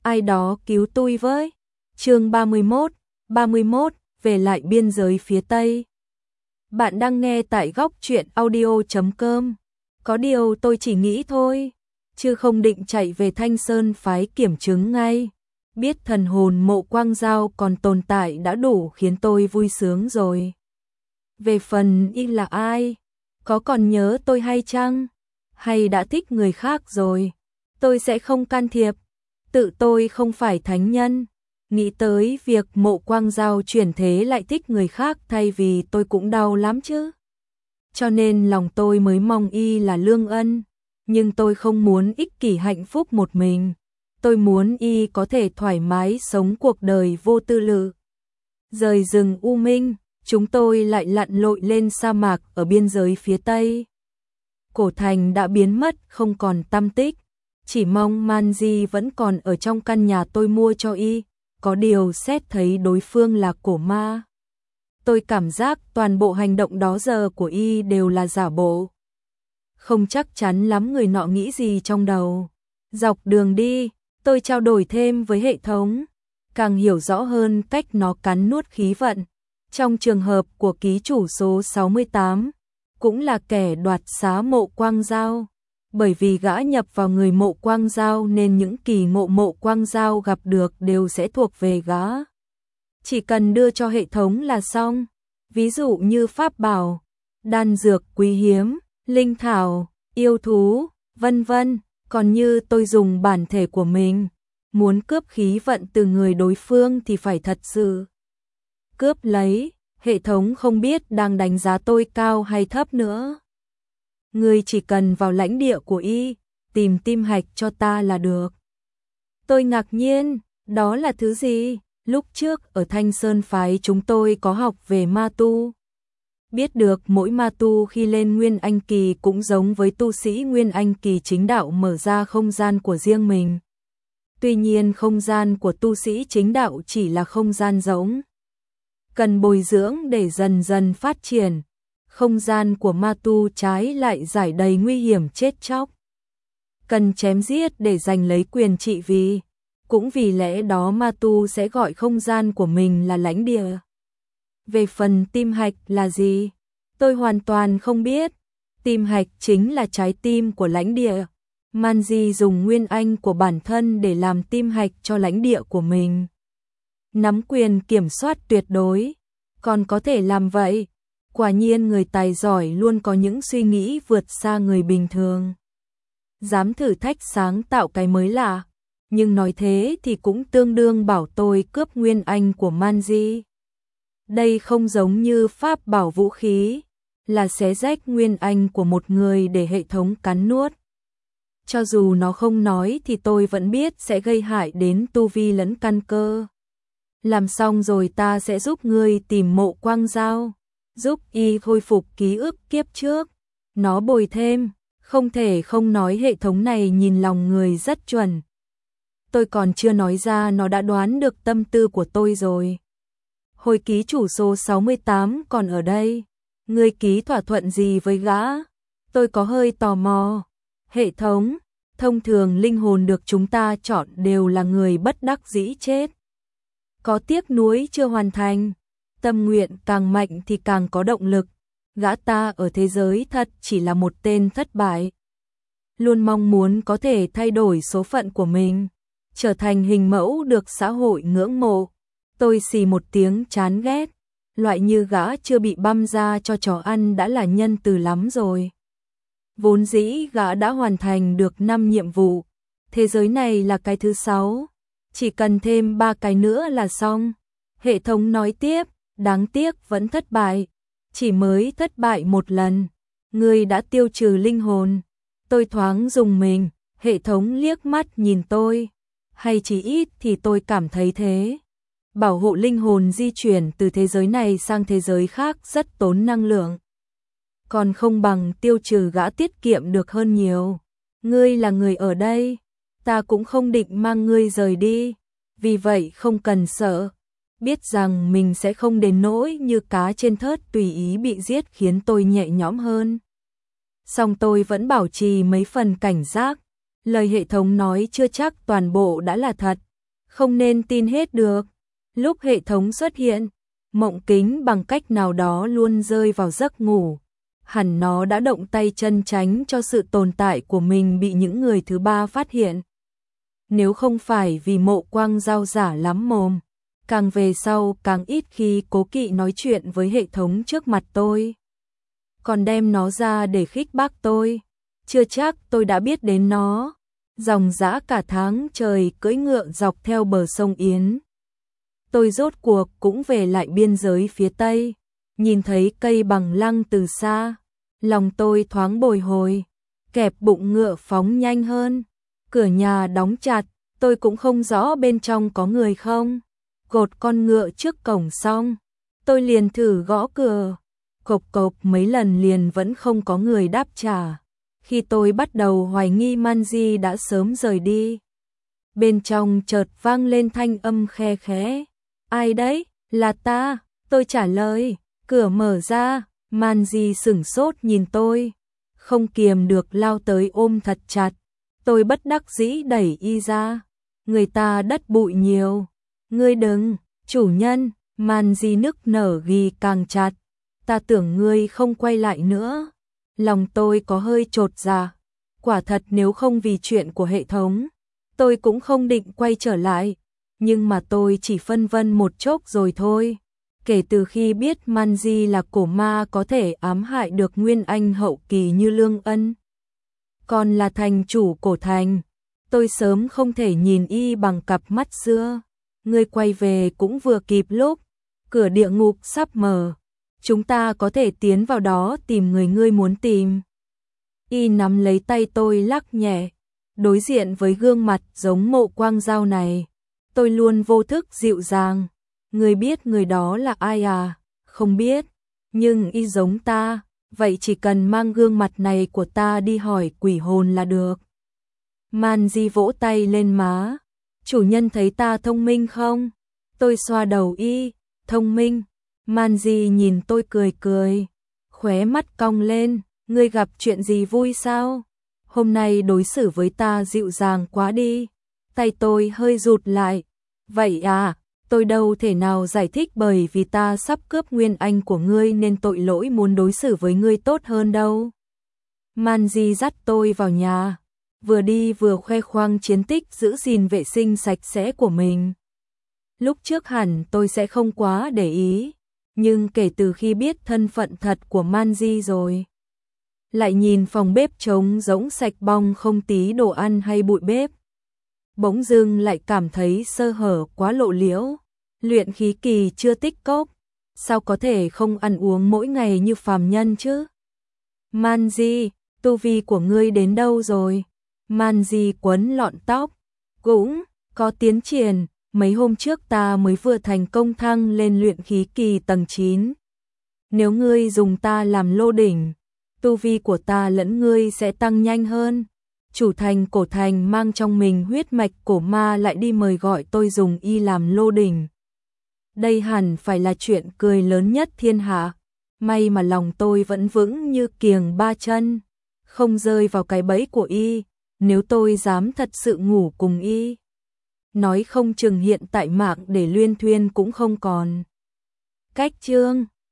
ai đó cứu tôi với. Chương 31, về lại biên giới phía Tây. Bạn đang nghe tại góc truyện audio.com. Có điều tôi chỉ nghĩ thôi, chứ không định chạy về Thanh Sơn phái kiểm chứng ngay. Biết thần hồn Mộ Quang Giao còn tồn tại đã đủ khiến tôi vui sướng rồi. Về phần y là ai, có còn nhớ tôi hay chăng? Hay đã thích người khác rồi? Tôi sẽ không can thiệp. Tự tôi không phải thánh nhân. Nghĩ tới việc Mộ Quang Giao chuyển thế lại thích người khác thay vì tôi cũng đau lắm chứ. Cho nên lòng tôi mới mong y là lương ân. Nhưng tôi không muốn ích kỷ hạnh phúc một mình. Tôi muốn y có thể thoải mái sống cuộc đời vô tư lự. Rời rừng u minh, chúng tôi lại lặn lội lên sa mạc ở biên giới phía Tây. Cổ thành đã biến mất không còn tăm tích. Chỉ mong Manji vẫn còn ở trong căn nhà tôi mua cho y. Có điều xét thấy đối phương là cổ ma. Tôi cảm giác toàn bộ hành động đó giờ của y đều là giả bộ. Không chắc chắn lắm người nọ nghĩ gì trong đầu. Dọc đường đi, tôi trao đổi thêm với hệ thống. Càng hiểu rõ hơn cách nó cắn nuốt khí vận. Trong trường hợp của ký chủ số 68, cũng là kẻ đoạt xá Mộ Quang Giao. Bởi vì gã nhập vào người Mộ Quang Giao nên những kỳ ngộ Mộ Quang Giao gặp được đều sẽ thuộc về gã. Chỉ cần đưa cho hệ thống là xong. Ví dụ như pháp bảo, đan dược quý hiếm, linh thảo, yêu thú, vân vân. Còn như tôi dùng bản thể của mình, muốn cướp khí vận từ người đối phương thì phải thật sự cướp lấy. Hệ thống không biết đang đánh giá tôi cao hay thấp nữa. Người chỉ cần vào lãnh địa của y, tìm tim hạch cho ta là được. Tôi ngạc nhiên, đó là thứ gì? Lúc trước ở Thanh Sơn phái chúng tôi có học về ma tu. Biết được mỗi ma tu khi lên Nguyên Anh Kỳ cũng giống với tu sĩ Nguyên Anh Kỳ chính đạo mở ra không gian của riêng mình. Tuy nhiên không gian của tu sĩ chính đạo chỉ là không gian rỗng. Cần bồi dưỡng để dần dần phát triển. Không gian của ma tu trái lại giải đầy nguy hiểm chết chóc. Cần chém giết để giành lấy quyền trị vì. Cũng vì lẽ đó ma tu sẽ gọi không gian của mình là lãnh địa. Về phần tim hạch là gì? Tôi hoàn toàn không biết. Tim hạch chính là trái tim của lãnh địa. Manji dùng nguyên anh của bản thân để làm tim hạch cho lãnh địa của mình. Nắm quyền kiểm soát tuyệt đối. Còn có thể làm vậy. Quả nhiên người tài giỏi luôn có những suy nghĩ vượt xa người bình thường. Dám thử thách sáng tạo cái mới lạ. Nhưng nói thế thì cũng tương đương bảo tôi cướp nguyên anh của Manji. Đây không giống như pháp bảo vũ khí, là xé rách nguyên anh của một người để hệ thống cắn nuốt. Cho dù nó không nói thì tôi vẫn biết sẽ gây hại đến tu vi lẫn căn cơ. Làm xong rồi ta sẽ giúp ngươi tìm Mộ Quang Giao, giúp y khôi phục ký ức kiếp trước. Nó bồi thêm, không thể không nói hệ thống này nhìn lòng người rất chuẩn. Tôi còn chưa nói ra nó đã đoán được tâm tư của tôi rồi. Hồi ký chủ số 68 còn ở đây. Ngươi ký thỏa thuận gì với gã? Tôi có hơi tò mò. Hệ thống, thông thường linh hồn được chúng ta chọn đều là người bất đắc dĩ chết. Có tiếc nuối chưa hoàn thành. Tâm nguyện càng mạnh thì càng có động lực. Gã ta ở thế giới thật chỉ là một tên thất bại. Luôn mong muốn có thể thay đổi số phận của mình. Trở thành hình mẫu được xã hội ngưỡng mộ. Tôi xì một tiếng chán ghét. Loại như gã chưa bị băm ra cho chó ăn đã là nhân từ lắm rồi. Vốn dĩ gã đã hoàn thành được 5 nhiệm vụ. Thế giới này là cái thứ 6. Chỉ cần thêm 3 cái nữa là xong. Hệ thống nói tiếp, đáng tiếc vẫn thất bại. Chỉ mới thất bại một lần. Ngươi đã tiêu trừ linh hồn. Tôi thoáng rùng mình. Hệ thống liếc mắt nhìn tôi. Hay chỉ ít thì tôi cảm thấy thế. Bảo hộ linh hồn di chuyển từ thế giới này sang thế giới khác rất tốn năng lượng. Còn không bằng tiêu trừ gã tiết kiệm được hơn nhiều. Ngươi là người ở đây, ta cũng không định mang ngươi rời đi. Vì vậy không cần sợ. Biết rằng mình sẽ không đến nỗi như cá trên thớt tùy ý bị giết khiến tôi nhẹ nhõm hơn. Song tôi vẫn bảo trì mấy phần cảnh giác. Lời hệ thống nói chưa chắc toàn bộ đã là thật. Không nên tin hết được. Lúc hệ thống xuất hiện, Mộng Kính bằng cách nào đó luôn rơi vào giấc ngủ. Hẳn nó đã động tay chân tránh cho sự tồn tại của mình bị những người thứ ba phát hiện. Nếu không phải vì Mộ Quang Giao giả lắm mồm, càng về sau càng ít khi cố kỵ nói chuyện với hệ thống trước mặt tôi. Còn đem nó ra để khích bác tôi, chưa chắc tôi đã biết đến nó. Dòng dã cả tháng trời cưỡi ngựa dọc theo bờ sông Yến. Tôi rốt cuộc cũng về lại biên giới phía Tây, nhìn thấy cây bằng lăng từ xa, lòng tôi thoáng bồi hồi, kẹp bụng ngựa phóng nhanh hơn. Cửa nhà đóng chặt, tôi cũng không rõ bên trong có người không. Cột con ngựa trước cổng xong, tôi liền thử gõ cửa, cộc cộc mấy lần liền vẫn không có người đáp trả. Khi tôi bắt đầu hoài nghi Manji đã sớm rời đi, bên trong chợt vang lên thanh âm khe khẽ. Ai đấy? Là ta, tôi trả lời. Cửa mở ra, Manji sửng sốt nhìn tôi, không kiềm được lao tới ôm thật chặt. Tôi bất đắc dĩ đẩy y ra. Người ta đất bụi nhiều. Ngươi đừng, chủ nhân. Manji nức nở ghi càng chặt. Ta tưởng ngươi không quay lại nữa. Lòng tôi có hơi chột dạ. Quả thật nếu không vì chuyện của hệ thống, tôi cũng không định quay trở lại. Nhưng mà tôi chỉ phân vân một chốc rồi thôi. Kể từ khi biết Manji là cổ ma có thể ám hại được Nguyên Anh hậu kỳ như Lương Ân, còn là thành chủ cổ thành, tôi sớm không thể nhìn y bằng cặp mắt xưa. Ngươi quay về cũng vừa kịp lúc, cửa địa ngục sắp mở, chúng ta có thể tiến vào đó tìm người ngươi muốn tìm. Y nắm lấy tay tôi lắc nhẹ, đối diện với gương mặt giống Mộ Quang Giao này, tôi luôn vô thức dịu dàng. Ngươi biết người đó là ai à? Không biết, nhưng y giống ta, vậy chỉ cần mang gương mặt này của ta đi hỏi quỷ hồn là được. Manji vỗ tay lên má. Chủ nhân thấy ta thông minh không? Tôi xoa đầu y. Thông minh. Manji nhìn tôi cười cười, khóe mắt cong lên. Ngươi gặp chuyện gì vui sao? Hôm nay đối xử với ta dịu dàng quá đi. Tay tôi hơi rụt lại. Vậy à? Tôi đâu thể nào giải thích bởi vì ta sắp cướp Nguyên Anh của ngươi nên tội lỗi muốn đối xử với ngươi tốt hơn đâu. Manji dắt tôi vào nhà, vừa đi vừa khoe khoang chiến tích giữ gìn vệ sinh sạch sẽ của mình. Lúc trước hẳn tôi sẽ không quá để ý, nhưng kể từ khi biết thân phận thật của Manji rồi, lại nhìn phòng bếp trống rỗng sạch bong không tí đồ ăn hay bụi bếp, bỗng dưng lại cảm thấy sơ hở quá lộ liễu. Luyện khí kỳ chưa tích cốc, sao có thể không ăn uống mỗi ngày như phàm nhân chứ? Manji, tu vi của ngươi đến đâu rồi? Manji quấn lọn tóc, cũng có tiến triển, mấy hôm trước ta mới vừa thành công thăng lên luyện khí kỳ tầng 9. Nếu ngươi dùng ta làm lô đỉnh, tu vi của ta lẫn ngươi sẽ tăng nhanh hơn. Chủ thành cổ thành mang trong mình huyết mạch cổ ma lại đi mời gọi tôi dùng y làm lô đỉnh. Đây hẳn phải là chuyện cười lớn nhất thiên hạ. May mà lòng tôi vẫn vững như kiềng ba chân, không rơi vào cái bẫy của y. Nếu tôi dám thật sự ngủ cùng y, nói không chừng hiện tại mạng để luyên thuyên cũng không còn. Cách chương